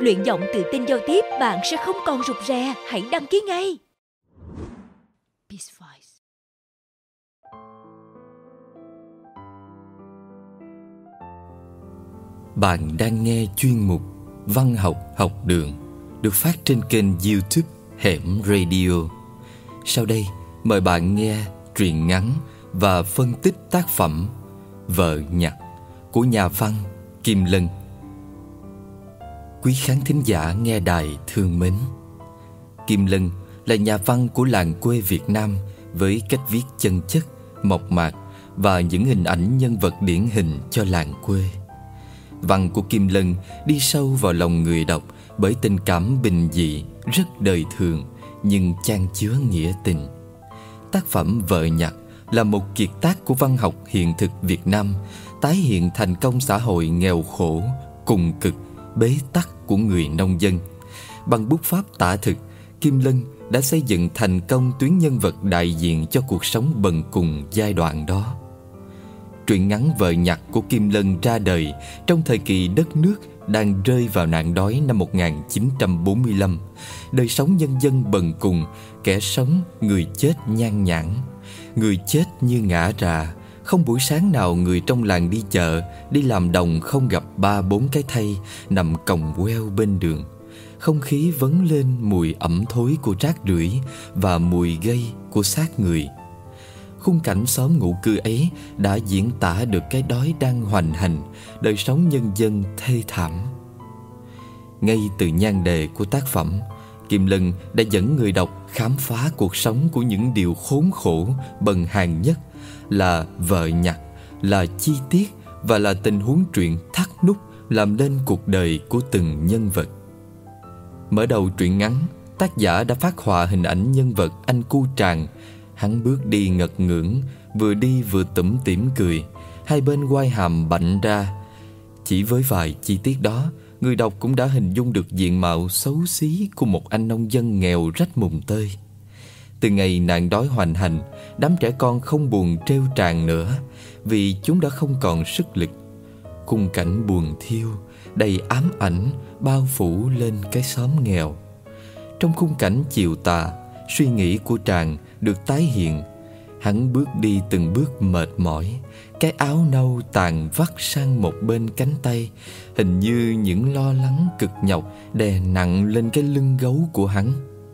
Luyện giọng tự tin giao tiếp, bạn sẽ không còn rụt rè. Hãy đăng ký ngay. Peace Voice. Bạn đang nghe chuyên mục Văn học học đường được phát trên kênh YouTube Hẻm Radio. Sau đây, mời bạn nghe truyện ngắn và phân tích tác phẩm Vợ Nhặt của nhà văn Kim Lân. Quý khán thính giả nghe đài thương mến, Kim Lân là nhà văn của làng quê Việt Nam với cách viết chân chất, mộc mạc và những hình ảnh nhân vật điển hình cho làng quê. Văn của Kim Lân đi sâu vào lòng người đọc bởi tình cảm bình dị, rất đời thường nhưng chan chứa nghĩa tình. Tác phẩm Vợ Nhặt là một kiệt tác của văn học hiện thực Việt Nam, tái hiện thành công xã hội nghèo khổ, cùng cực, bế tắc của người nông dân. Bằng bút pháp tả thực, Kim Lân đã xây dựng thành công tuyến nhân vật đại diện cho cuộc sống bần cùng giai đoạn đó. Truyện ngắn Vợ Nhặt của Kim Lân ra đời trong thời kỳ đất nước đang rơi vào nạn đói năm 1945. Đời sống nhân dân bần cùng, kẻ sống người chết nhan nhản. Người chết như ngã rạ, không buổi sáng nào người trong làng đi chợ, đi làm đồng không gặp 3-4 cái thây nằm còng queo bên đường. Không khí vấn lên mùi ẩm thối của rác rưởi và mùi gây của xác người. Khung cảnh xóm ngụ cư ấy đã diễn tả được cái đói đang hoành hành, đời sống nhân dân thê thảm. Ngay từ nhan đề của tác phẩm, Kim Lân đã dẫn người đọc khám phá cuộc sống của những điều khốn khổ, bần hàn nhất là vợ nhặt, là chi tiết và là tình huống truyện thắt nút làm nên cuộc đời của từng nhân vật. Mở đầu truyện ngắn, tác giả đã phác họa hình ảnh nhân vật anh cu tràng. Hắn bước đi ngật ngưỡng, vừa đi vừa tủm tỉm cười, hai bên quai hàm bạnh ra. Chỉ với vài chi tiết đó, người đọc cũng đã hình dung được diện mạo xấu xí của một anh nông dân nghèo rách mùng tơi. Từ ngày nạn đói hoành hành, đám trẻ con không buồn trêu tràng nữa, vì chúng đã không còn sức lực. Khung cảnh buồn thiêu, đầy ám ảnh bao phủ lên cái xóm nghèo. Trong khung cảnh chiều tà, suy nghĩ của Tràng được tái hiện. Hắn bước đi từng bước mệt mỏi, cái áo nâu tàn vắt sang một bên cánh tay, hình như những lo lắng cực nhọc đè nặng lên cái lưng gấu của hắn.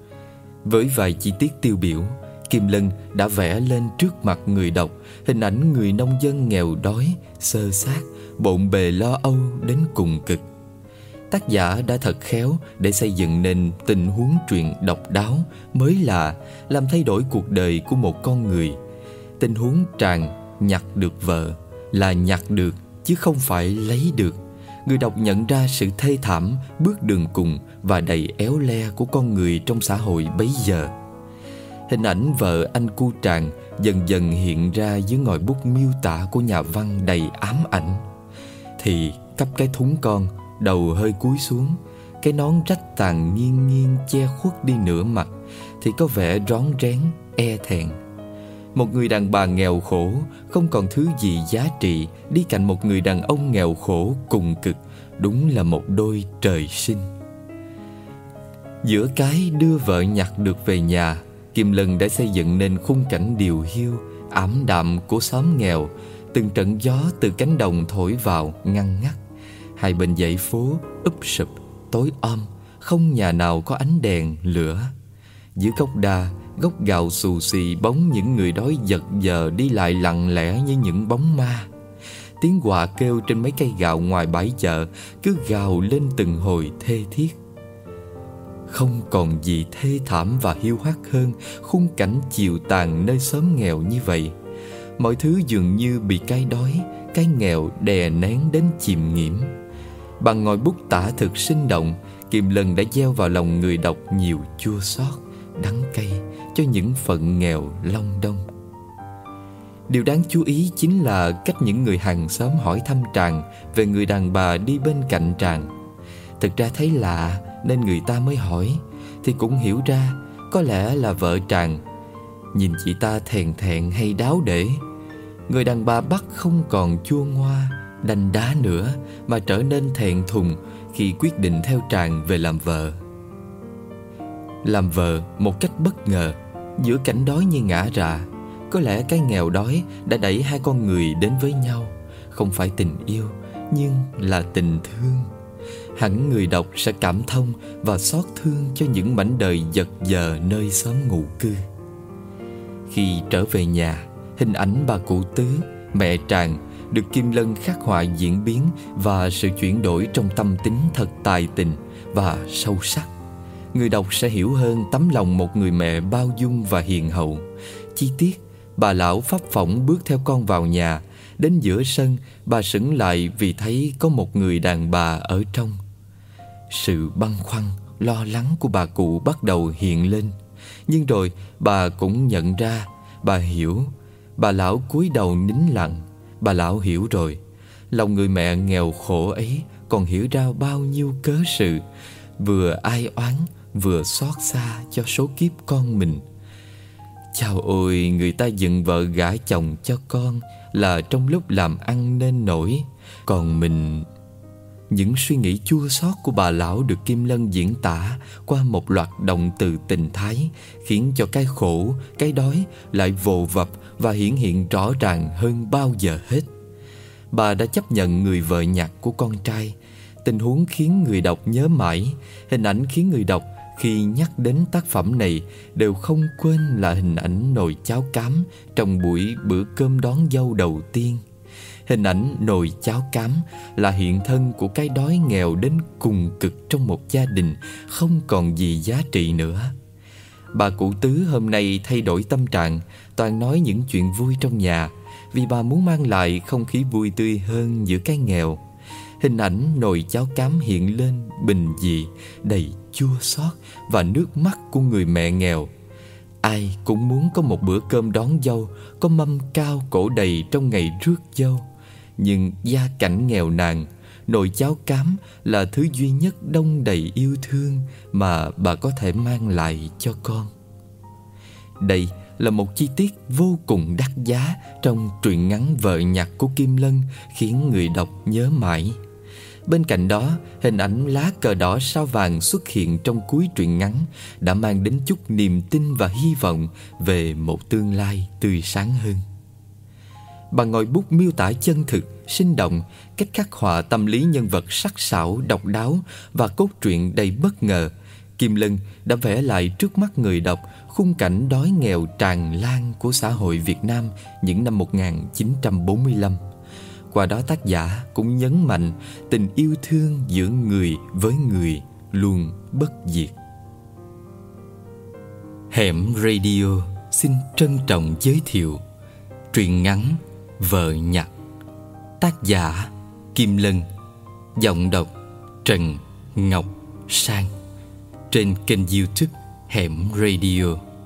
Với vài chi tiết tiêu biểu, Kim Lân đã vẽ lên trước mặt người đọc hình ảnh người nông dân nghèo đói, xơ xác, bộn bề lo âu đến cùng cực. Tác giả đã thật khéo để xây dựng nên tình huống truyện độc đáo, mới lạ, làm thay đổi cuộc đời của một con người. Tình huống Tràng nhặt được vợ là nhặt được chứ không phải lấy được. Người đọc nhận ra sự thê thảm, bước đường cùng và đầy éo le của con người trong xã hội bấy giờ. Hình ảnh vợ anh cu Tràng dần dần hiện ra dưới ngòi bút miêu tả của nhà văn đầy ám ảnh. Thì cắp cái thúng con, đầu hơi cúi xuống, cái nón rách tàn nghiêng nghiêng che khuất đi nửa mặt, thì có vẻ rón rén, e thẹn. Một người đàn bà nghèo khổ, không còn thứ gì giá trị, đi cạnh một người đàn ông nghèo khổ cùng cực, đúng là một đôi trời sinh. Giữa cái đưa vợ nhặt được về nhà, Kim Lân đã xây dựng nên khung cảnh điều hiu, ảm đạm của xóm nghèo. Từng trận gió từ cánh đồng thổi vào ngăn ngắt. Hai bên dãy phố úp sụp, tối om, không nhà nào có ánh đèn, lửa. Giữa gốc đa, gốc gạo xù xì bóng những người đói giật giờ đi lại lặng lẽ như những bóng ma. Tiếng quạ kêu trên mấy cây gạo ngoài bãi chợ cứ gào lên từng hồi thê thiết. Không còn gì thê thảm và hiu hắt hơn khung cảnh chiều tàn nơi xóm nghèo như vậy. Mọi thứ dường như bị cái đói, cái nghèo đè nén đến chìm nghiễm. Bằng ngòi bút tả thực sinh động, Kim Lân đã gieo vào lòng người đọc nhiều chua xót, đắng cay cho những phận nghèo long đong. Điều đáng chú ý chính là cách những người hàng xóm hỏi thăm Tràng về người đàn bà đi bên cạnh Tràng. Thực ra thấy lạ nên người ta mới hỏi, thì cũng hiểu ra có lẽ là vợ Tràng. Nhìn chị ta thèn thẹn hay đáo để. Người đàn bà Bắc không còn chua ngoa, đanh đá nữa, mà trở nên thẹn thùng, khi quyết định theo Tràng về làm vợ. Làm vợ một cách bất ngờ, giữa cảnh đói như ngã rạ. Có lẽ cái nghèo đói đã đẩy hai con người đến với nhau. Không phải tình yêu, nhưng là tình thương. Hẳn người đọc sẽ cảm thông và xót thương cho những mảnh đời giật giờ nơi xóm ngụ cư. Khi trở về nhà, hình ảnh bà cụ Tứ, mẹ Tràng, được Kim Lân khắc họa diễn biến và sự chuyển đổi trong tâm tính thật tài tình và sâu sắc. Người đọc sẽ hiểu hơn tấm lòng một người mẹ bao dung và hiền hậu. Chi tiết, bà lão phấp phỏng bước theo con vào nhà. Đến giữa sân, bà sững lại vì thấy có một người đàn bà ở trong. Sự băn khoăn, lo lắng của bà cụ bắt đầu hiện lên. Nhưng rồi bà cũng nhận ra, bà hiểu. Bà lão cúi đầu nín lặng. Bà lão hiểu rồi. Lòng người mẹ nghèo khổ ấy còn hiểu ra bao nhiêu cớ sự, vừa ai oán vừa xót xa cho số kiếp con mình. Chao ôi, người ta dựng vợ gả chồng cho con là trong lúc làm ăn nên nổi, còn mình... Những suy nghĩ chua xót của bà lão được Kim Lân diễn tả qua một loạt động từ tình thái, khiến cho cái khổ, cái đói lại vồ vập và hiển hiện rõ ràng hơn bao giờ hết. Bà đã chấp nhận người vợ nhặt của con trai. Tình huống khiến người đọc nhớ mãi. Hình ảnh khiến người đọc khi nhắc đến tác phẩm này đều không quên là hình ảnh nồi cháo cám trong buổi bữa cơm đón dâu đầu tiên. Hình ảnh nồi cháo cám là hiện thân của cái đói nghèo đến cùng cực trong một gia đình không còn gì giá trị nữa. Bà cụ Tứ hôm nay thay đổi tâm trạng, toàn nói những chuyện vui trong nhà, vì bà muốn mang lại không khí vui tươi hơn giữa cái nghèo. Hình ảnh nồi cháo cám hiện lên bình dị, đầy chua xót và nước mắt của người mẹ nghèo. Ai cũng muốn có một bữa cơm đón dâu, có mâm cao cổ đầy trong ngày rước dâu. Nhưng gia cảnh nghèo nàn, nồi cháo cám là thứ duy nhất đong đầy yêu thương mà bà có thể mang lại cho con. Đây là một chi tiết vô cùng đắt giá trong truyện ngắn Vợ nhặt của Kim Lân, khiến người đọc nhớ mãi. Bên cạnh đó, hình ảnh lá cờ đỏ sao vàng xuất hiện trong cuối truyện ngắn đã mang đến chút niềm tin và hy vọng về một tương lai tươi sáng hơn. Bằng ngòi bút miêu tả chân thực, sinh động, cách khắc họa tâm lý nhân vật sắc sảo, độc đáo và cốt truyện đầy bất ngờ, Kim Lân đã vẽ lại trước mắt người đọc khung cảnh đói nghèo tràn lan của xã hội Việt Nam những năm 1945. Qua đó tác giả cũng nhấn mạnh tình yêu thương giữa người với người luôn bất diệt. Hẻm Radio xin trân trọng giới thiệu truyện ngắn Vợ nhặt, tác giả Kim Lân, giọng đọc Trần Ngọc Sang, trên kênh YouTube Hẻm Radio.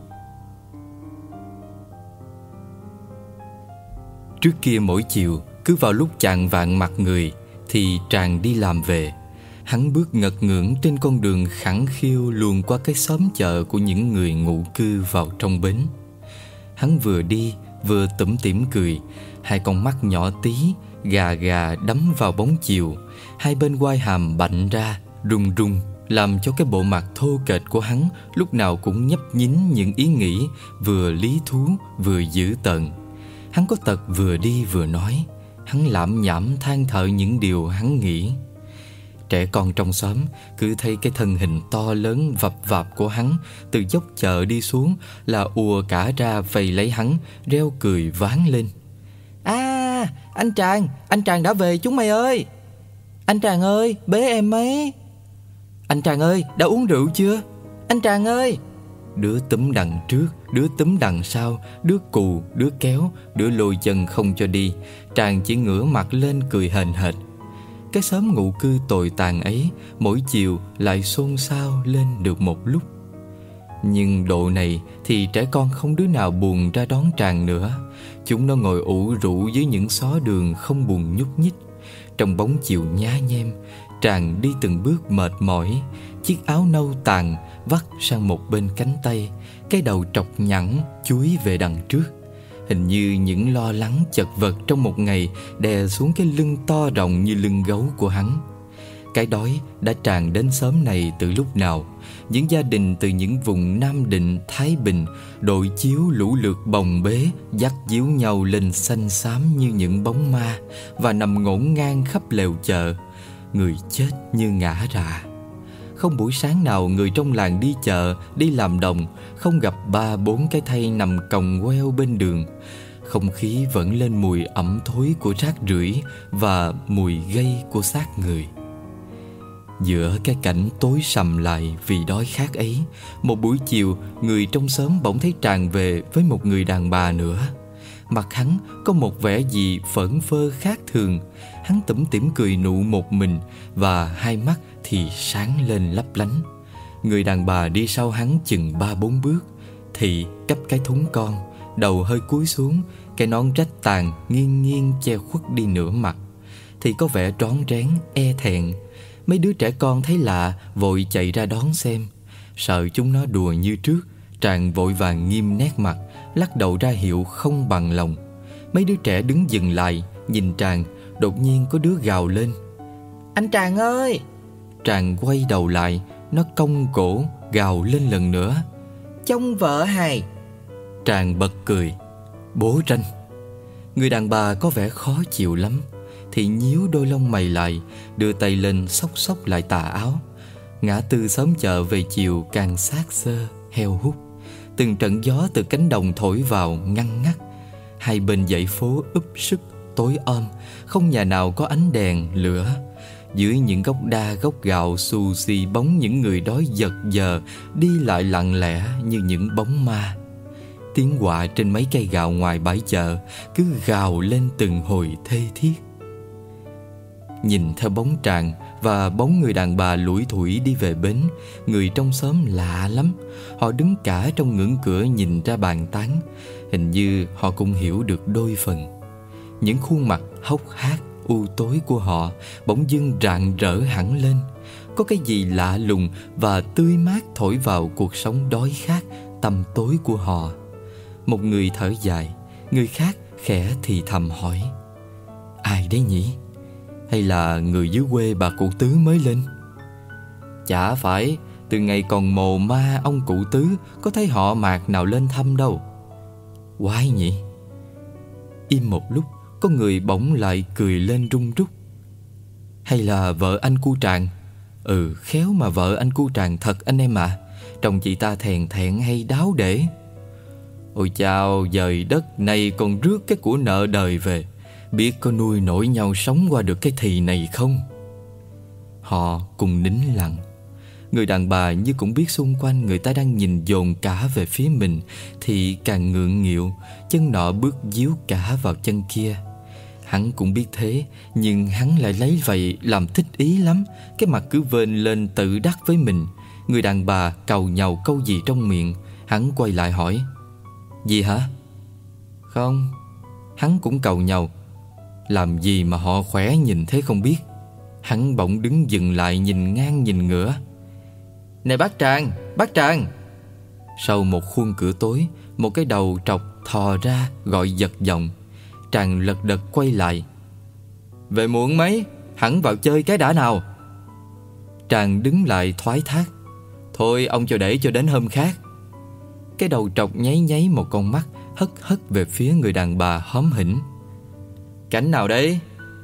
Trước kia mỗi chiều, cứ vào lúc chạng vạng mặt người thì Tràng đi làm về. Hắn bước ngật ngưỡng trên con đường khẳng khiu luồn qua cái xóm chợ của những người ngụ cư vào trong bến. Hắn vừa đi vừa tủm tỉm cười, hai con mắt nhỏ tí gà gà đắm vào bóng chiều, hai bên quai hàm bạnh ra rung rung, làm cho cái bộ mặt thô kệch của hắn lúc nào cũng nhấp nhính những ý nghĩ vừa lý thú vừa dữ tợn. Hắn có tật vừa đi vừa nói. Hắn lảm nhảm than thở những điều hắn nghĩ. Trẻ con trong xóm cứ thấy cái thân hình to lớn vập vạp của hắn từ dốc chợ đi xuống là ùa cả ra vây lấy hắn, reo cười váng lên. À, anh Tràng đã về chúng mày ơi. Anh Tràng ơi, bế em ấy. Anh Tràng ơi, đã uống rượu chưa? Anh Tràng ơi. Đứa túm đằng trước, đứa túm đằng sau, đứa cù, đứa kéo, đứa lôi chân không cho đi. Tràng chỉ ngửa mặt lên cười hềnh hệt. Cái xóm ngụ cư tồi tàn ấy mỗi chiều lại xôn xao lên được một lúc. Nhưng độ này thì trẻ con không đứa nào buồn ra đón Tràng nữa. Chúng nó ngồi ủ rũ dưới những xó đường không buồn nhúc nhích. Trong bóng chiều nhá nhem, Tràng đi từng bước mệt mỏi. Chiếc áo nâu tàn vắt sang một bên cánh tay, cái đầu trọc nhẵn chúi về đằng trước. Hình như những lo lắng chật vật trong một ngày đè xuống cái lưng to rộng như lưng gấu của hắn. Cái đói đã tràn đến xóm này từ lúc nào. Những gia đình từ những vùng Nam Định, Thái Bình đội chiếu lũ lượt bồng bế, dắt díu nhau lên xanh xám như những bóng ma, và nằm ngổn ngang khắp lều chợ. Người chết như ngã rạ. Không buổi sáng nào người trong làng đi chợ, đi làm đồng không gặp 3-4 cái thây nằm còng queo bên đường. Không khí vẫn lên mùi ẩm thối của rác rưởi và mùi gây của xác người. Giữa cái cảnh tối sầm lại vì đói khát ấy, một buổi chiều, người trong xóm bỗng thấy Tràng về với một người đàn bà nữa. Mặt hắn có một vẻ gì phởn phơ khác thường. Hắn tủm tỉm cười nụ một mình, và hai mắt thì sáng lên lấp lánh. Người đàn bà đi sau hắn chừng 3-4 bước, thì cắp cái thúng con, đầu hơi cúi xuống, cái nón rách tàn nghiêng nghiêng che khuất đi nửa mặt, thì có vẻ rón rén, e thẹn. Mấy đứa trẻ con thấy lạ vội chạy ra đón xem. Sợ chúng nó đùa như trước, Tràng vội vàng nghiêm nét mặt, lắc đầu ra hiệu không bằng lòng. Mấy đứa trẻ đứng dừng lại nhìn Tràng. Đột nhiên có đứa gào lên: "Anh Tràng ơi!" Tràng quay đầu lại, nó cong cổ gào lên lần nữa: "Trông vợ hài!" Tràng bật cười: "Bố Ranh!" Người đàn bà có vẻ khó chịu lắm, thì nhíu đôi lông mày lại, đưa tay lên xốc xốc lại tà áo. Ngã tư xóm chợ về chiều càng xác xơ, heo hút. Từng trận gió từ cánh đồng thổi vào ngăn ngắt. Hai bên dãy phố úp sức, tối om, không nhà nào có ánh đèn, lửa. Dưới những gốc đa gốc gạo xù xì bóng những người đói giật giờ, đi lại lặng lẽ như những bóng ma. Tiếng quạ trên mấy cây gạo ngoài bãi chợ cứ gào lên từng hồi thê thiết. Nhìn theo bóng Tràng và bóng người đàn bà lủi thủi đi về bến, người trong xóm lạ lắm. Họ đứng cả trong ngưỡng cửa nhìn ra bàn tán. Hình như họ cũng hiểu được đôi phần. Những khuôn mặt hốc hác, u tối của họ bỗng dưng rạng rỡ hẳn lên. Có cái gì lạ lùng và tươi mát thổi vào cuộc sống đói khát, tăm tối của họ. Một người thở dài, người khác khẽ thì thầm hỏi: "Ai đấy nhỉ? Hay là người dưới quê bà cụ Tứ mới lên?" "Chả phải, từ ngày còn mồ ma ông cụ Tứ có thấy họ Mạc nào lên thăm đâu." "Quái nhỉ?" Im một lúc, có người bỗng lại cười lên rung rúc: "Hay là vợ anh cu Tràng?" Khéo mà vợ anh cu Tràng thật anh em ạ. Trông chị ta thèn thẹn hay đáo để. Ôi chao, dời đất này còn rước cái của nợ đời về, biết có nuôi nổi nhau sống qua được cái thì này không? Họ cùng nín lặng. Người đàn bà như cũng biết xung quanh người ta đang nhìn dồn cả về phía mình, thì càng ngượng nghịu, chân nọ bước díu cả vào chân kia. Hắn cũng biết thế, nhưng hắn lại lấy vậy làm thích ý lắm. Cái mặt cứ vênh lên tự đắc với mình. Người đàn bà càu nhàu câu gì trong miệng. Hắn quay lại hỏi: "Gì hả?" "Không." Hắn cũng càu nhàu. Làm gì mà họ khỏe nhìn thế không biết. Hắn bỗng đứng dừng lại nhìn ngang nhìn ngửa: "Này bác Tràng, bác Tràng!" Sau một khuôn cửa tối, một cái đầu trọc thò ra gọi giật giọng. Tràng lật đật quay lại: "Về muộn mấy, hẳn vào chơi cái đã nào." Tràng đứng lại thoái thác: "Thôi ông cho để cho đến hôm khác." Cái đầu trọc nháy nháy một con mắt, hất hất về phía người đàn bà hóm hỉnh: "Cảnh nào đấy?"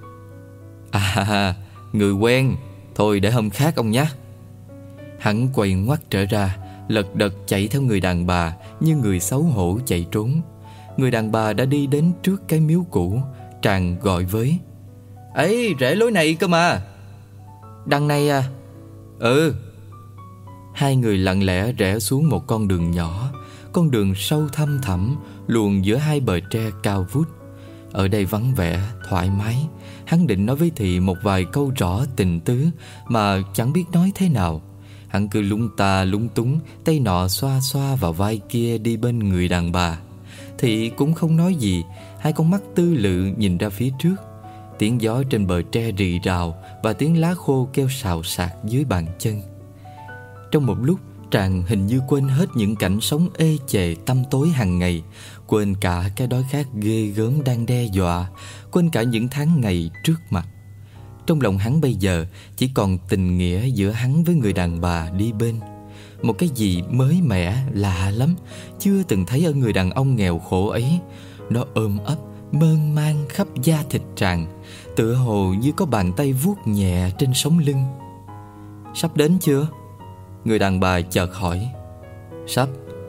"À, người quen, thôi để hôm khác ông nhé." Hắn quay ngoắt trở ra, lật đật chạy theo người đàn bà như người xấu hổ chạy trốn. Người đàn bà đã đi đến trước cái miếu cũ. Tràng gọi với: "Ấy, rẽ lối này cơ mà." "Đằng này à?" "Ừ." Hai người lặng lẽ rẽ xuống một con đường nhỏ, con đường sâu thăm thẳm luồn giữa hai bờ tre cao vút. Ở đây vắng vẻ, thoải mái. Hắn định nói với Thị một vài câu rõ tình tứ mà chẳng biết nói thế nào. Hắn cứ lúng ta lúng túng, tay nọ xoa xoa vào vai kia đi bên người đàn bà. Thị cũng không nói gì, hai con mắt tư lự nhìn ra phía trước. Tiếng gió trên bờ tre rì rào và tiếng lá khô kêu xào xạc dưới bàn chân. Trong một lúc, Tràng hình như quên hết những cảnh sống ê chề tăm tối hàng ngày, quên cả cái đói khát ghê gớm đang đe dọa, quên cả những tháng ngày trước mặt. Trong lòng hắn bây giờ chỉ còn tình nghĩa giữa hắn với người đàn bà đi bên. Một cái gì mới mẻ, lạ lắm, chưa từng thấy ở người đàn ông nghèo khổ ấy. Nó ôm ấp, mơn man khắp da thịt Tràng, tựa hồ như có bàn tay vuốt nhẹ trên sống lưng. Sắp đến chưa? Người đàn bà chợt hỏi. Sắp.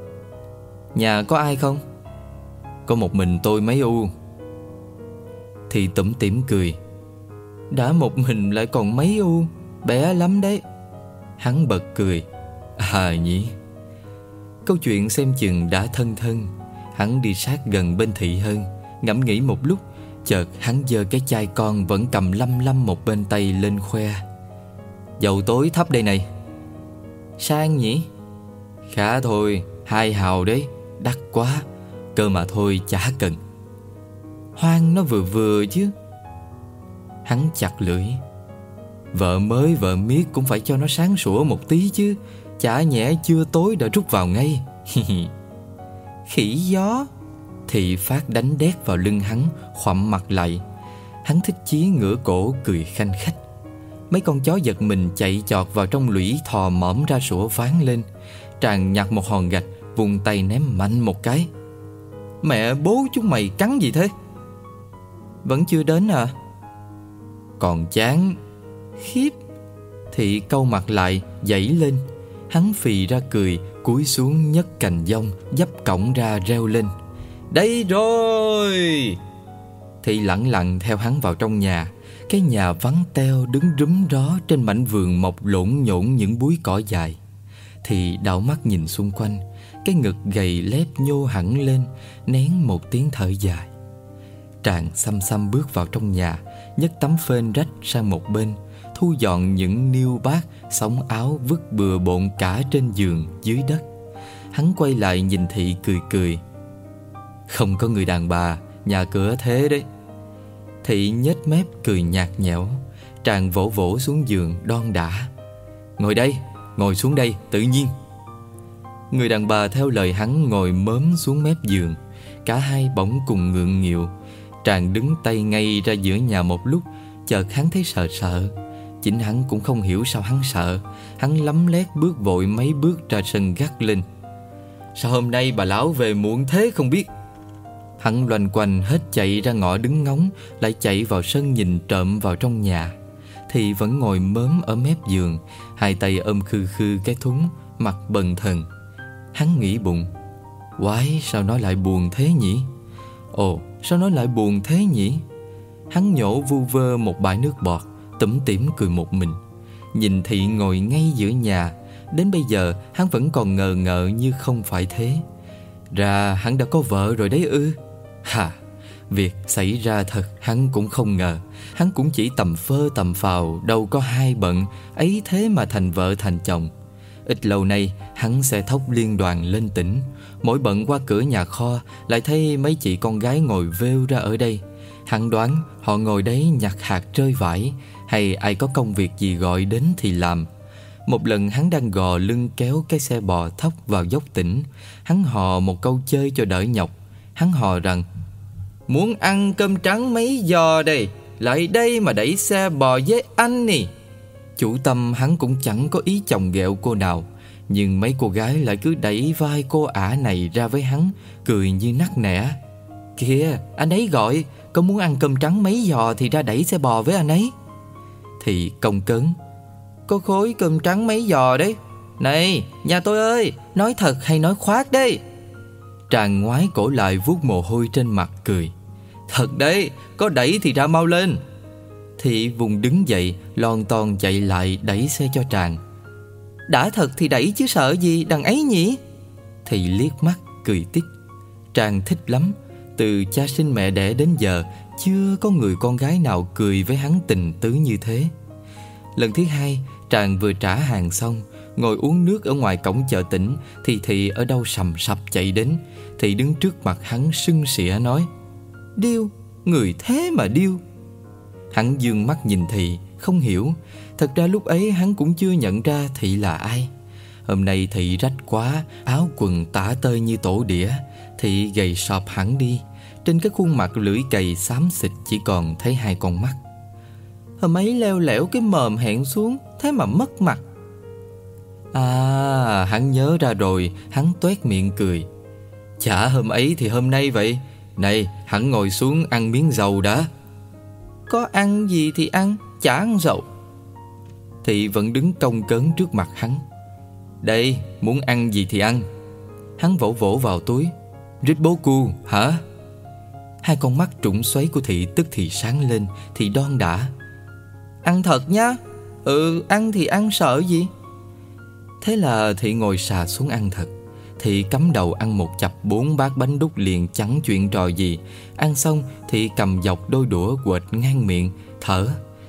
Nhà có ai không? Có một mình tôi mấy u. Thì tủm tỉm cười. Đã một mình lại còn mấy u, bé lắm đấy. Hắn bật cười. À nhỉ. Câu chuyện xem chừng đã thân thân. Hắn đi sát gần bên Thị hơn, ngẫm nghĩ một lúc, chợt hắn giơ cái chai con vẫn cầm lăm lăm một bên tay lên khoe. Dầu tối thấp đây này. Sang nhỉ? Khá thôi, 2 hào đấy, đắt quá. Cơ mà thôi chả cần. Hoang nó vừa vừa chứ. Hắn chặt lưỡi. Vợ mới vợ miết cũng phải cho nó sáng sủa một tí chứ. Chả nhẽ chưa tối đã rút vào ngay. Khỉ gió. Thị phát đánh đét vào lưng hắn, khoặm mặt lại. Hắn thích chí ngửa cổ cười khanh khách. Mấy con chó giật mình chạy chọt vào trong lũy, thò mõm ra sủa ván lên. Tràng nhặt một hòn gạch, vung tay ném mạnh một cái. Mẹ bố chúng mày cắn gì thế? Vẫn chưa đến à? Còn chán. Khiếp. Thị cau mặt lại, giãy lên. Hắn phì ra cười, cúi xuống nhấc cành dông, dấp cổng ra reo lên. Đây rồi! Thị lẳng lặng theo hắn vào trong nhà. Cái nhà vắng teo đứng rúm ró trên mảnh vườn mọc lộn nhộn những búi cỏ dài. Thị đảo mắt nhìn xung quanh. Cái ngực gầy lép nhô hẳn lên, nén một tiếng thở dài. Tràng xăm xăm bước vào trong nhà, nhấc tấm phên rách sang một bên, thu dọn những niêu bát, sóng áo vứt bừa bộn cả trên giường dưới đất. Hắn quay lại nhìn Thị cười cười. Không có người đàn bà, nhà cửa thế đấy. Thị nhếch mép cười nhạt nhẽo. Tràng vỗ vỗ xuống giường đon đả. Ngồi đây, ngồi xuống đây, tự nhiên. Người đàn bà theo lời hắn ngồi mớm xuống mép giường. Cả hai bỗng cùng ngượng nghịu. Tràng đứng tay ngay ra giữa nhà một lúc, chợt hắn thấy sợ sợ. Chính hắn cũng không hiểu sao hắn sợ. Hắn lấm lét bước vội mấy bước ra sân gắt lên. Sao hôm nay bà lão về muộn thế không biết? Hắn loanh quanh hết chạy ra ngõ đứng ngóng, lại chạy vào sân nhìn trộm vào trong nhà. Thì vẫn ngồi mớm ở mép giường, hai tay ôm khư khư cái thúng, mặt bần thần. Hắn nghĩ bụng, quái sao nó lại buồn thế nhỉ? Ồ, sao nó lại buồn thế nhỉ? Hắn nhổ vu vơ một bãi nước bọt, tủm tỉm cười một mình. Nhìn Thị ngồi ngay giữa nhà. Đến bây giờ hắn vẫn còn ngờ ngợ như không phải thế. Ra hắn đã có vợ rồi đấy ư? Hà, việc xảy ra thật hắn cũng không ngờ. Hắn cũng chỉ tầm phơ tầm phào, đâu có hai bận, ấy thế mà thành vợ thành chồng. Ít lâu nay hắn sẽ thốc liên đoàn lên tỉnh. Mỗi bận qua cửa nhà kho, lại thấy mấy chị con gái ngồi vêu ra ở đây. Hắn đoán họ ngồi đấy nhặt hạt rơi vải, hay ai có công việc gì gọi đến thì làm. Một lần hắn đang gò lưng kéo cái xe bò thóc vào dốc tỉnh. Hắn hò một câu chơi cho đỡ nhọc. Hắn hò rằng: Muốn ăn cơm trắng mấy giò đây, lại đây mà đẩy xe bò với anh nè. Chủ tâm hắn cũng chẳng có ý chồng ghẹo cô nào, nhưng mấy cô gái lại cứ đẩy vai cô ả này ra với hắn, cười như nắc nẻ. Kìa, anh ấy gọi, có muốn ăn cơm trắng mấy giò thì ra đẩy xe bò với anh ấy. Thì cong cớn: Có khối cơm trắng mấy giò đấy. Này, nhà tôi ơi, nói thật hay nói khoác đấy? Tràng ngoái cổ lại vuốt mồ hôi trên mặt cười: Thật đấy, có đẩy thì ra mau lên. Thị vùng đứng dậy, lon ton chạy lại đẩy xe cho Tràng. Đã thật thì đẩy chứ sợ gì đằng ấy nhỉ? Thị liếc mắt cười tít. Tràng thích lắm. Từ cha sinh mẹ đẻ đến giờ, chưa có người con gái nào cười với hắn tình tứ như thế. Lần thứ hai, Tràng vừa trả hàng xong, ngồi uống nước ở ngoài cổng chợ tỉnh, thì Thị ở đâu sầm sập chạy đến. Thị đứng trước mặt hắn sưng sỉa nói: Điêu, người thế mà điêu. Hắn dương mắt nhìn Thị, không hiểu. Thật ra lúc ấy hắn cũng chưa nhận ra Thị là ai. Hôm nay Thị rách quá, áo quần tả tơi như tổ đĩa. Thị gầy sọp hẳn đi. Trên cái khuôn mặt lưỡi cày xám xịt chỉ còn thấy hai con mắt. Hôm ấy leo lẻo cái mồm hẹn xuống, thế mà mất mặt. À, hắn nhớ ra rồi, hắn toét miệng cười. Chả hôm ấy thì hôm nay vậy. Này, hắn ngồi xuống ăn miếng dầu đã. Có ăn gì thì ăn, chả ăn dầu. Thị vẫn đứng cong cớn trước mặt hắn. Đây, muốn ăn gì thì ăn. Hắn vỗ vỗ vào túi. Rít bố cu, hả? Hai con mắt trũng xoáy của Thị tức thì sáng lên. Thị đon đả. Ăn thật nhá. Ăn thì ăn, sợ gì. Thế là Thị ngồi xà xuống ăn thật. Thị cắm đầu ăn một chập 4 bát bánh đúc liền, chẳng chuyện trò gì. Ăn xong Thị cầm dọc đôi đũa quệt ngang miệng, thở.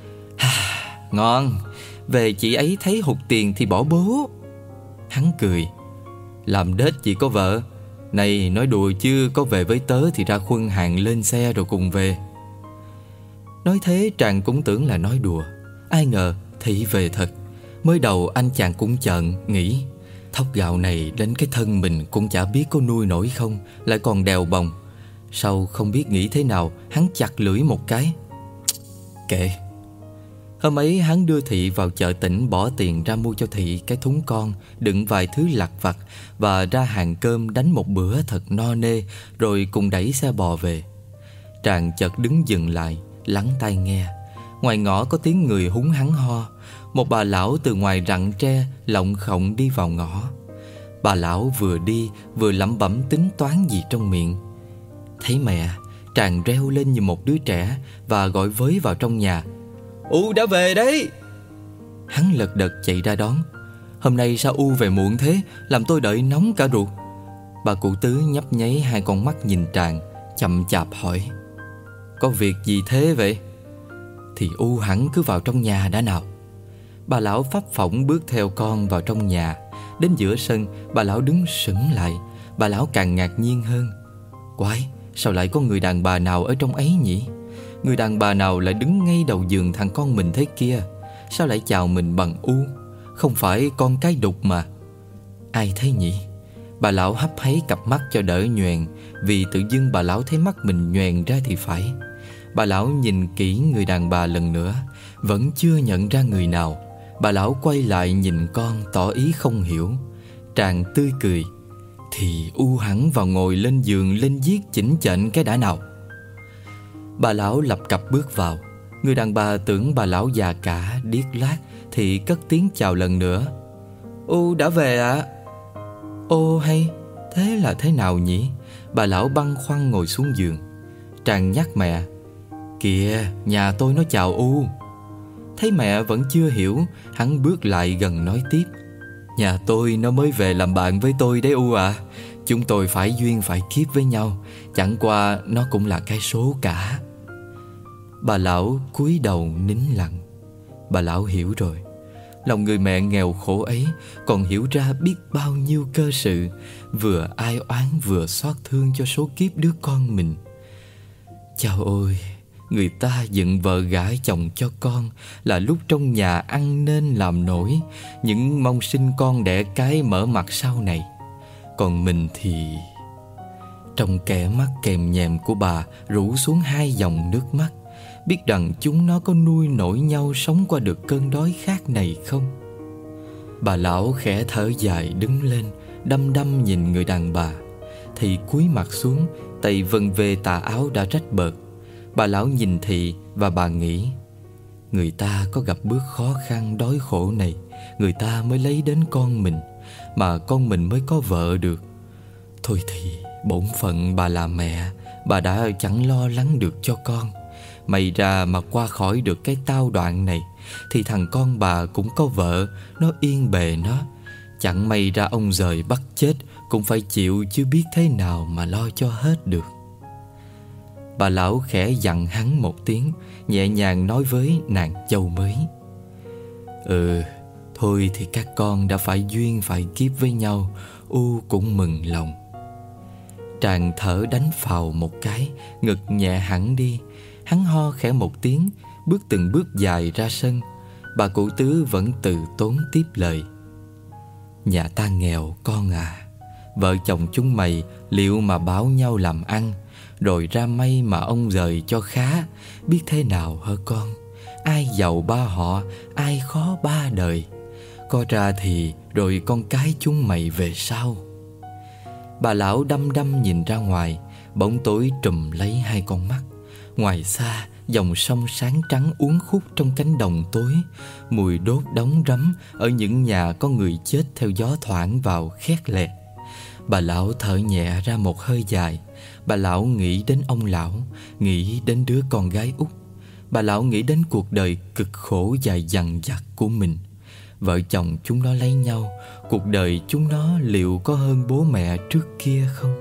Ngon. Về chị ấy thấy hụt tiền thì bỏ bố. Hắn cười. Làm đết gì có vợ. Này, nói đùa chứ có về với tớ thì ra khuân hàng lên xe rồi cùng về. Nói thế Tràng cũng tưởng là nói đùa. Ai ngờ Thị về thật. Mới đầu anh chàng cũng chợn nghĩ, thóc gạo này đến cái thân mình cũng chả biết có nuôi nổi không, lại còn đèo bồng. Sau không biết nghĩ thế nào, hắn chặt lưỡi một cái. Kệ. Hôm ấy hắn đưa Thị vào chợ tỉnh, bỏ tiền ra mua cho Thị cái thúng con đựng vài thứ lặt vặt, và ra hàng cơm đánh một bữa thật no nê, rồi cùng đẩy xe bò về. Tràng chợt đứng dừng lại, lắng tai nghe. Ngoài ngõ có tiếng người húng hắng ho. Một bà lão từ ngoài rặng tre lọng khọng đi vào ngõ. Bà lão vừa đi vừa lẩm bẩm tính toán gì trong miệng. Thấy mẹ, Tràng reo lên như một đứa trẻ và gọi với vào trong nhà. U đã về đấy. Hắn lật đật chạy ra đón. Hôm nay sao U về muộn thế, làm tôi đợi nóng cả ruột. Bà cụ Tứ nhấp nháy hai con mắt nhìn Tràng, chậm chạp hỏi. Có việc gì thế vậy? Thì U hẳn cứ vào trong nhà đã nào. Bà lão phấp phỏng bước theo con vào trong nhà. Đến giữa sân, bà lão đứng sững lại. Bà lão càng ngạc nhiên hơn. Quái, sao lại có người đàn bà nào ở trong ấy nhỉ? Người đàn bà nào lại đứng ngay đầu giường thằng con mình thế kia? Sao lại chào mình bằng U? Không phải con cái đục mà. Ai thế nhỉ? Bà lão hấp háy cặp mắt cho đỡ nhoèn, vì tự dưng bà lão thấy mắt mình nhoèn ra thì phải. Bà lão nhìn kỹ người đàn bà lần nữa, vẫn chưa nhận ra người nào. Bà lão quay lại nhìn con, tỏ ý không hiểu. Tràng tươi cười. Thì U hẳn vào ngồi lên giường lên viết chỉnh chệnh cái đã nào. Bà lão lập cập bước vào. Người đàn bà tưởng bà lão già cả, điếc lác, thì cất tiếng chào lần nữa. U đã về ạ. Ô hay, thế là thế nào nhỉ? Bà lão băn khoăn ngồi xuống giường. Tràng nhắc mẹ. Kìa, nhà tôi nó chào U. Thấy mẹ vẫn chưa hiểu, hắn bước lại gần nói tiếp. Nhà tôi nó mới về làm bạn với tôi đấy U à. Chúng tôi phải duyên phải kiếp với nhau. Chẳng qua nó cũng là cái số cả. Bà lão cúi đầu nín lặng. Bà lão hiểu rồi. Lòng người mẹ nghèo khổ ấy còn hiểu ra biết bao nhiêu cơ sự, vừa ai oán vừa xót thương cho số kiếp đứa con mình. Chao ôi, người ta dựng vợ gả chồng cho con là lúc trong nhà ăn nên làm nổi, những mong sinh con đẻ cái mở mặt sau này. Còn mình thì... Trong kẻ mắt kèm nhèm của bà rủ xuống hai dòng nước mắt, biết rằng chúng nó có nuôi nổi nhau sống qua được cơn đói khát này không? Bà lão khẽ thở dài đứng lên, đăm đăm nhìn người đàn bà. Thị cúi mặt xuống, tay vân về tà áo đã rách bợt. Bà lão nhìn Thị và bà nghĩ, người ta có gặp bước khó khăn đói khổ này, người ta mới lấy đến con mình, mà con mình mới có vợ được. Thôi thì bổn phận bà là mẹ, bà đã chẳng lo lắng được cho con. May ra mà qua khỏi được cái tao đoạn này, thì thằng con bà cũng có vợ, nó yên bề nó. Chẳng may ra ông giời bắt chết cũng phải chịu chứ biết thế nào mà lo cho hết được. Bà lão khẽ dặn hắn một tiếng, nhẹ nhàng nói với nàng dâu mới. Thôi thì các con đã phải duyên phải kiếp với nhau, U cũng mừng lòng. Tràng thở đánh phào một cái, ngực nhẹ hẳn đi. Hắn ho khẽ một tiếng, bước từng bước dài ra sân. Bà cụ Tứ vẫn từ tốn tiếp lời. Nhà ta nghèo con à, vợ chồng chúng mày liệu mà bảo nhau làm ăn, rồi ra may mà ông giời cho khá, biết thế nào hả con? ai giàu ba họ, ai khó ba đời. Có ra thì rồi con cái chúng mày về sau. Bà lão đăm đăm nhìn ra ngoài, bóng tối trùm lấy hai con mắt. Ngoài xa, dòng sông sáng trắng uốn khúc trong cánh đồng tối. Mùi đốt đống rắm ở những nhà có người chết theo gió thoảng vào khét lẹt. Bà lão thở nhẹ ra một hơi dài. Bà lão nghĩ đến ông lão, nghĩ đến đứa con gái út. Bà lão nghĩ đến cuộc đời cực khổ dài dằng dặc của mình. Vợ chồng chúng nó lấy nhau, cuộc đời chúng nó liệu có hơn bố mẹ trước kia không?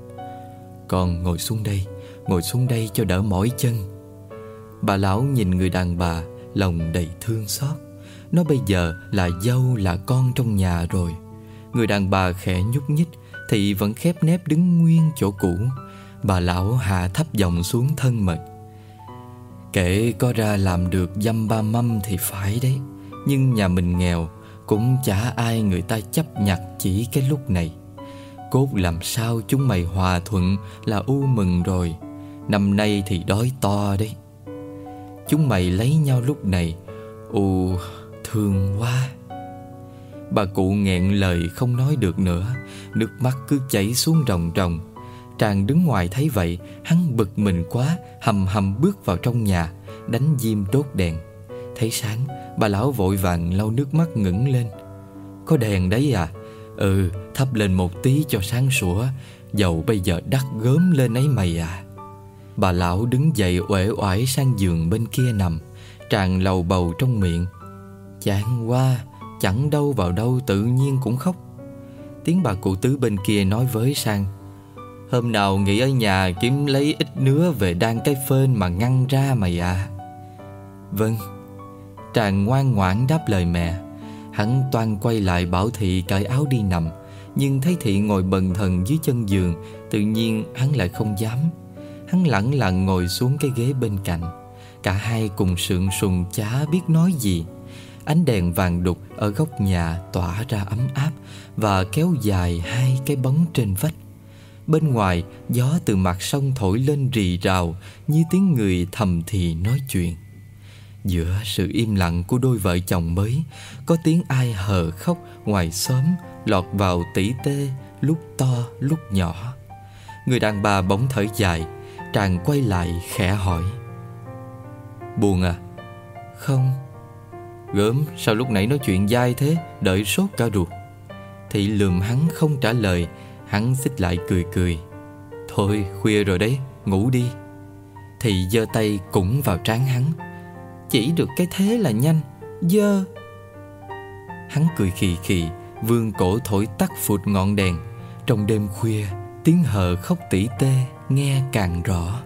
Con ngồi xuống đây cho đỡ mỏi chân. Bà lão nhìn người đàn bà, lòng đầy thương xót. Nó bây giờ là dâu là con trong nhà rồi. Người đàn bà khẽ nhúc nhích, thì vẫn khép nép đứng nguyên chỗ cũ. Bà lão hạ thấp giọng xuống thân mật. Kể có ra làm được dăm ba mâm thì phải đấy, nhưng nhà mình nghèo, cũng chả ai người ta chấp nhặt chỉ cái lúc này. Cốt làm sao chúng mày hòa thuận là u mừng rồi. Năm nay thì đói to đấy. Chúng mày lấy nhau lúc này, thương quá. Bà cụ nghẹn lời không nói được nữa, nước mắt cứ chảy xuống ròng ròng. Tràng đứng ngoài thấy vậy, hắn bực mình quá, hầm hầm bước vào trong nhà, đánh diêm đốt đèn. Thấy sáng, bà lão vội vàng lau nước mắt ngẩng lên. Có đèn đấy à? Thắp lên một tí cho sáng sủa, dầu bây giờ đắt gớm lên ấy mày à. Bà lão đứng dậy uể oải sang giường bên kia nằm. Tràng lầu bầu trong miệng. Chán quá, chẳng đâu vào đâu tự nhiên cũng khóc. Tiếng bà cụ Tứ bên kia nói với sang. Hôm nào nghỉ ở nhà kiếm lấy ít nứa về đan cái phên mà ngăn ra mày à. Vâng. Tràng ngoan ngoãn đáp lời mẹ. Hắn toan quay lại bảo Thị cởi áo đi nằm, nhưng thấy Thị ngồi bần thần dưới chân giường, tự nhiên hắn lại không dám. Hắn lẳng lặng ngồi xuống cái ghế bên cạnh. Cả hai cùng sượng sùng chả biết nói gì. Ánh đèn vàng đục ở góc nhà tỏa ra ấm áp và kéo dài hai cái bóng trên vách. Bên ngoài, gió từ mặt sông thổi lên rì rào như tiếng người thầm thì nói chuyện. Giữa sự im lặng của đôi vợ chồng mới, có tiếng ai hờ khóc ngoài xóm lọt vào tỉ tê, lúc to lúc nhỏ. Người đàn bà bỗng thở dài. Tràng quay lại khẽ hỏi. Buồn à? Không. Gớm, sao lúc nãy nói chuyện dai thế, đợi sốt cả ruột. Thị lườm hắn không trả lời. Hắn xích lại cười cười. Thôi khuya rồi đấy, ngủ đi. Thị giơ tay cũng vào trán hắn. Chỉ được cái thế là nhanh, dơ. Hắn cười khì khì, vươn cổ thổi tắt phụt ngọn đèn. Trong đêm khuya, tiếng hờ khóc tỉ tê nghe càng rõ.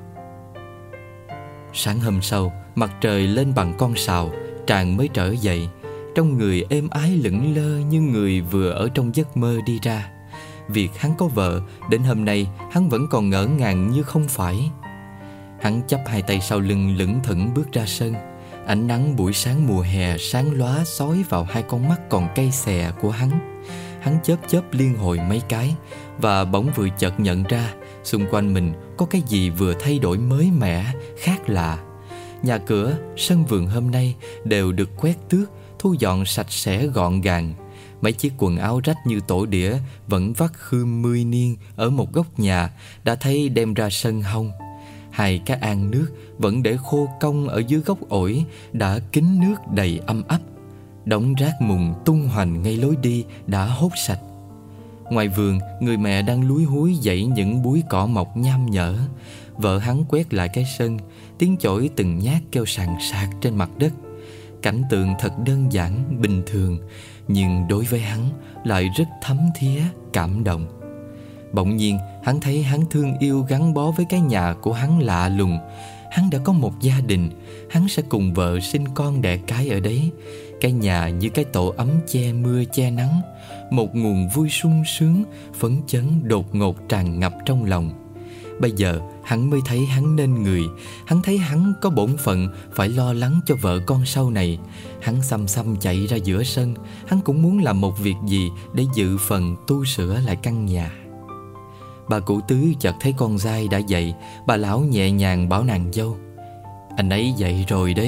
Sáng hôm sau, mặt trời lên bằng con sào. Tràng mới trở dậy. Trong người êm ái lững lơ như người vừa ở trong giấc mơ đi ra. Việc hắn có vợ, đến hôm nay hắn vẫn còn ngỡ ngàng như không phải. Hắn chắp hai tay sau lưng lững thững bước ra sân. Ánh nắng buổi sáng mùa hè sáng lóa xói vào hai con mắt còn cay xè của hắn. Hắn chớp chớp liên hồi mấy cái, và bỗng vừa chợt nhận ra xung quanh mình có cái gì vừa thay đổi mới mẻ, khác lạ. Nhà cửa, sân vườn hôm nay đều được quét tước, thu dọn sạch sẽ gọn gàng. Mấy chiếc quần áo rách như tổ đĩa vẫn vắt khươm 10 niên ở một góc nhà đã thấy đem ra sân hông. Hai cái an nước vẫn để khô cong ở dưới gốc ổi đã kín nước đầy âm ấp. Đống rác mùng tung hoành ngay lối đi đã hốt sạch. Ngoài vườn, người mẹ đang lúi húi dãy những búi cỏ mọc nham nhở. Vợ hắn quét lại cái sân, tiếng chổi từng nhát kêu sàn sạc trên mặt đất. Cảnh tượng thật đơn giản, bình thường, nhưng đối với hắn lại rất thấm thía, cảm động. Bỗng nhiên, hắn thấy hắn thương yêu gắn bó với cái nhà của hắn lạ lùng. Hắn đã có một gia đình, hắn sẽ cùng vợ sinh con đẻ cái ở đấy. Cái nhà như cái tổ ấm che mưa che nắng. Một nguồn vui sung sướng, phấn chấn đột ngột tràn ngập trong lòng. Bây giờ hắn mới thấy hắn nên người. Hắn thấy hắn có bổn phận phải lo lắng cho vợ con sau này. Hắn xăm xăm chạy ra giữa sân. Hắn cũng muốn làm một việc gì để dự phần tu sửa lại căn nhà. Bà cụ Tứ chợt thấy con dai đã dậy. Bà lão nhẹ nhàng bảo nàng dâu. Anh ấy dậy rồi đấy,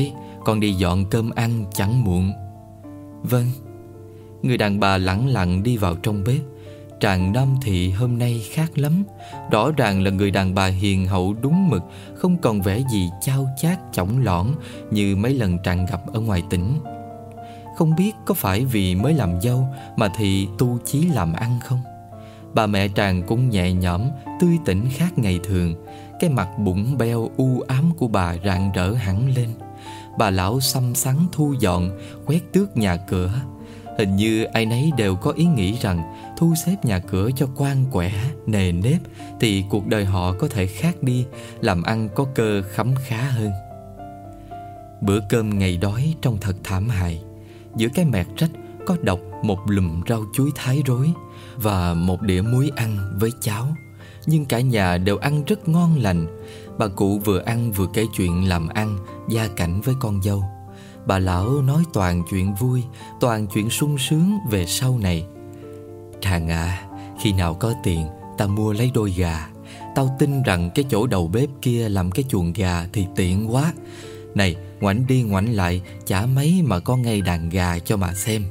Con đi dọn cơm ăn chẳng muộn. Vâng. Người đàn bà lẳng lặng đi vào trong bếp. Tràng Nam Thị hôm nay khác lắm. Rõ ràng là người đàn bà hiền hậu đúng mực, không còn vẻ gì chao chát chỏng lõn như mấy lần Tràng gặp ở ngoài tỉnh. Không biết có phải vì mới làm dâu mà Thị tu chí làm ăn không? Bà mẹ Tràng cũng nhẹ nhõm, tươi tỉnh khác ngày thường. Cái mặt bụng beo u ám của bà rạng rỡ hẳn lên. Bà lão xăm xắn thu dọn, quét tước nhà cửa. Hình như ai nấy đều có ý nghĩ rằng thu xếp nhà cửa cho ngoan quẻ, nề nếp thì cuộc đời họ có thể khác đi, làm ăn có cơ khấm khá hơn. Bữa cơm ngày đói trông thật thảm hại. Giữa cái mẹt rách có độc một lùm rau chuối thái rối và một đĩa muối ăn với cháo. Nhưng cả nhà đều ăn rất ngon lành. Bà cụ vừa ăn vừa kể chuyện làm ăn, gia cảnh với con dâu. Bà lão nói toàn chuyện vui, toàn chuyện sung sướng về sau này. Tràng à, khi nào có tiền ta mua lấy đôi gà. Tao tin rằng cái chỗ đầu bếp kia làm cái chuồng gà thì tiện quá. Này, ngoảnh đi ngoảnh lại, chả mấy mà có ngay đàn gà cho mà xem.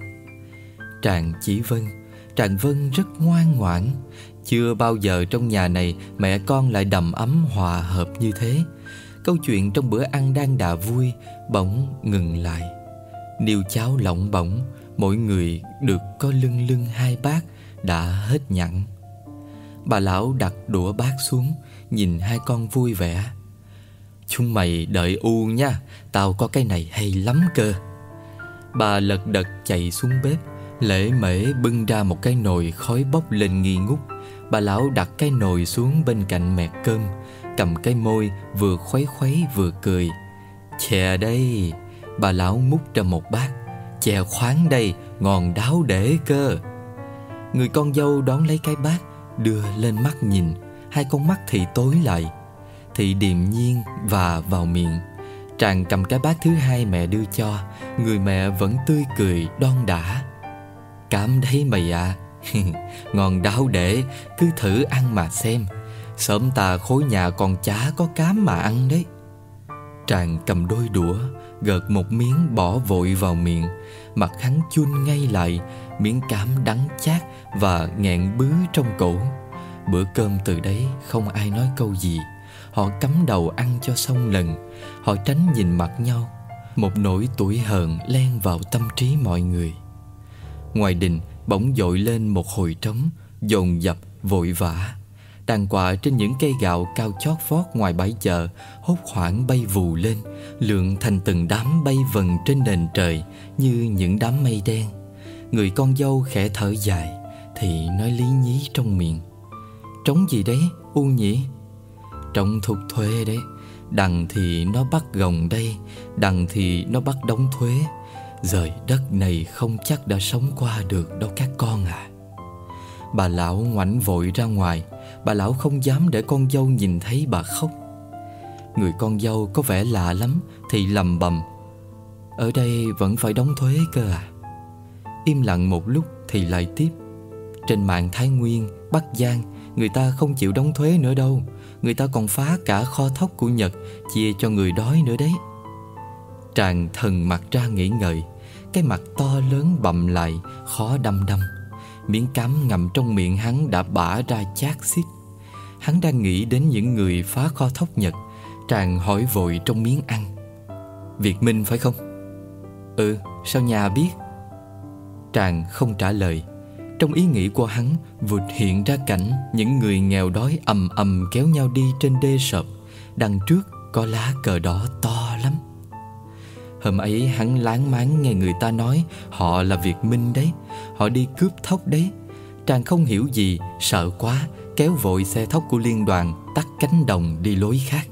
Tràng chỉ vâng. Tràng vâng rất ngoan ngoãn. Chưa bao giờ trong nhà này mẹ con lại đầm ấm hòa hợp như thế. Câu chuyện trong bữa ăn đang đà vui bỗng ngừng lại. Niêu cháo lỏng bỏng, mỗi người được có lưng lưng 2 bát đã hết nhẵn. Bà lão đặt đũa bát xuống, nhìn hai con vui vẻ. Chúng mày đợi u nha, tao có cái này hay lắm cơ. Bà lật đật chạy xuống bếp, lễ mễ bưng ra một cái nồi khói bốc lên nghi ngút. Bà lão đặt cái nồi xuống bên cạnh mẹt cơm, cầm cái môi vừa khuấy khuấy vừa cười. Chè đây. Bà lão múc ra một bát. Chè khoáng đây, ngon đáo để cơ. Người con dâu đón lấy cái bát, đưa lên mắt nhìn. Hai con mắt thì tối lại. Thị điềm nhiên và vào miệng. Tràng cầm cái bát thứ hai mẹ đưa cho. Người mẹ vẫn tươi cười đon đả. Cảm đấy mày ạ. Ngon đáo để, cứ thử ăn mà xem. Sớm ta khối nhà còn chả có cám mà ăn đấy. Tràng cầm đôi đũa, gợt một miếng bỏ vội vào miệng. Mặt hắn chun ngay lại, miếng cám đắng chát và nghẹn bứ trong cổ. Bữa cơm từ đấy không ai nói câu gì. Họ cắm đầu ăn cho xong lần. Họ tránh nhìn mặt nhau. Một nỗi tủi hờn len vào tâm trí mọi người. Ngoài đình bỗng dội lên một hồi trống, dồn dập vội vã. Đàn quạ trên những cây gạo cao chót vót ngoài bãi chợ hốt hoảng bay vù lên, lượn thành từng đám bay vần trên nền trời như những đám mây đen. Người con dâu khẽ thở dài, thì nói lý nhí trong miệng. Trống gì đấy U nhỉ? Trống thục thuế đấy. Đằng thì nó bắt gồng đây, đằng thì nó bắt đóng thuế. Rời đất này không chắc đã sống qua được đâu các con à. Bà lão ngoảnh vội ra ngoài. Bà lão không dám để con dâu nhìn thấy bà khóc. Người con dâu có vẻ lạ lắm thì lầm bầm. Ở đây vẫn phải đóng thuế cơ à? Im lặng một lúc thì lại tiếp. Trên mạng Thái Nguyên, Bắc Giang, người ta không chịu đóng thuế nữa đâu. Người ta còn phá cả kho thóc của Nhật, chia cho người đói nữa đấy. Tràng thần mặt ra nghĩ ngợi. Cái mặt to lớn bậm lại, khó đăm đăm. Miếng cám ngậm trong miệng hắn đã bã ra chát xít. Hắn đang nghĩ đến những người phá kho thóc Nhật. Tràng hỏi vội trong miếng ăn. Việt Minh phải không? Ừ, sao nhà biết? Tràng không trả lời. Trong ý nghĩ của hắn vụt hiện ra cảnh những người nghèo đói ầm ầm kéo nhau đi trên đê sợp. Đằng trước có lá cờ đỏ to lắm. Hôm ấy hắn láng máng nghe người ta nói họ là Việt Minh đấy, họ đi cướp thóc đấy. Tràng không hiểu gì, sợ quá, kéo vội xe thóc của liên đoàn, tắt cánh đồng đi lối khác.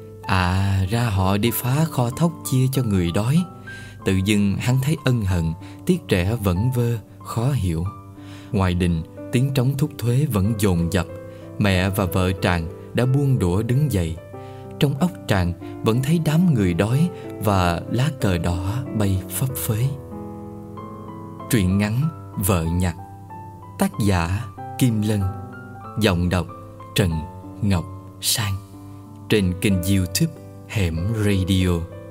À, ra họ đi phá kho thóc chia cho người đói. Tự dưng hắn thấy ân hận, tiếc rẻ vẩn vơ, khó hiểu. Ngoài đình, tiếng trống thúc thuế vẫn dồn dập. Mẹ và vợ Tràng đã buông đũa đứng dậy. Trong óc Tràng vẫn thấy đám người đói và lá cờ đỏ bay phấp phới. Truyện ngắn Vợ Nhặt. Tác giả Kim Lân. Giọng đọc Trần Ngọc Sang. Trên kênh YouTube Hẻm Radio.